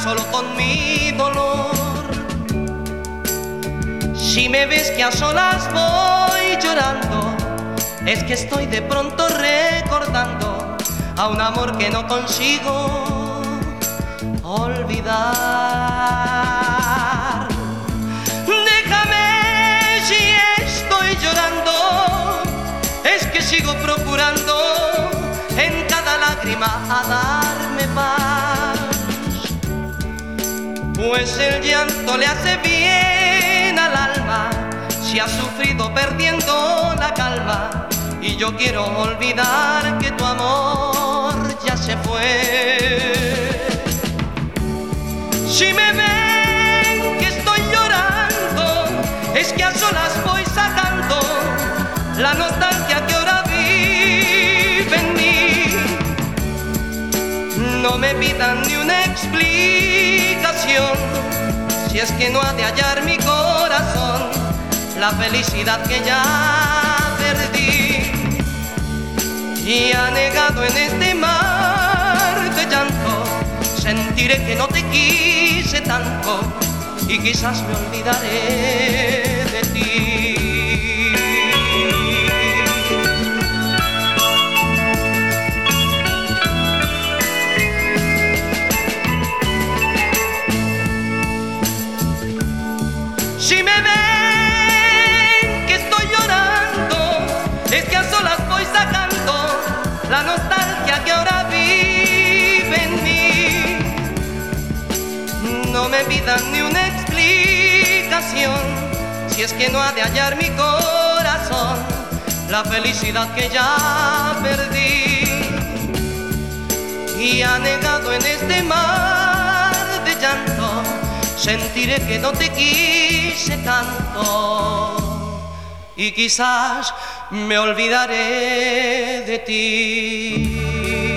solo con mi dolor. Si me ves que a solas voy llorando, es que estoy de pronto recordando a un amor que no consigo olvidar. Déjame si estoy llorando, es que sigo procurando en cada lágrima a darme paz. Pues el llanto le hace bien al alma si ha sufrido perdiendo la calma. Y yo quiero olvidar que tu amor ya se fue. Si me ven que estoy llorando, es que a solas voy sacando la nostalgia que ahora vive en mí. No me pidan ni una explicación, si es que no ha de hallar mi corazón la felicidad que ya perdí. Y anegado en este mar de llanto, sentiré que no te quise tanto y quizás me olvidaré de ti. Si me ven que estoy llorando, es que a solas voy sacando la nostalgia que ahora vive en mí. No me pidan ni una explicación, si es que no ha de hallar mi corazón la felicidad que ya perdí. Y anegado en este mar de llanto, sentiré que no te quise tanto y quizás me olvidaré de ti.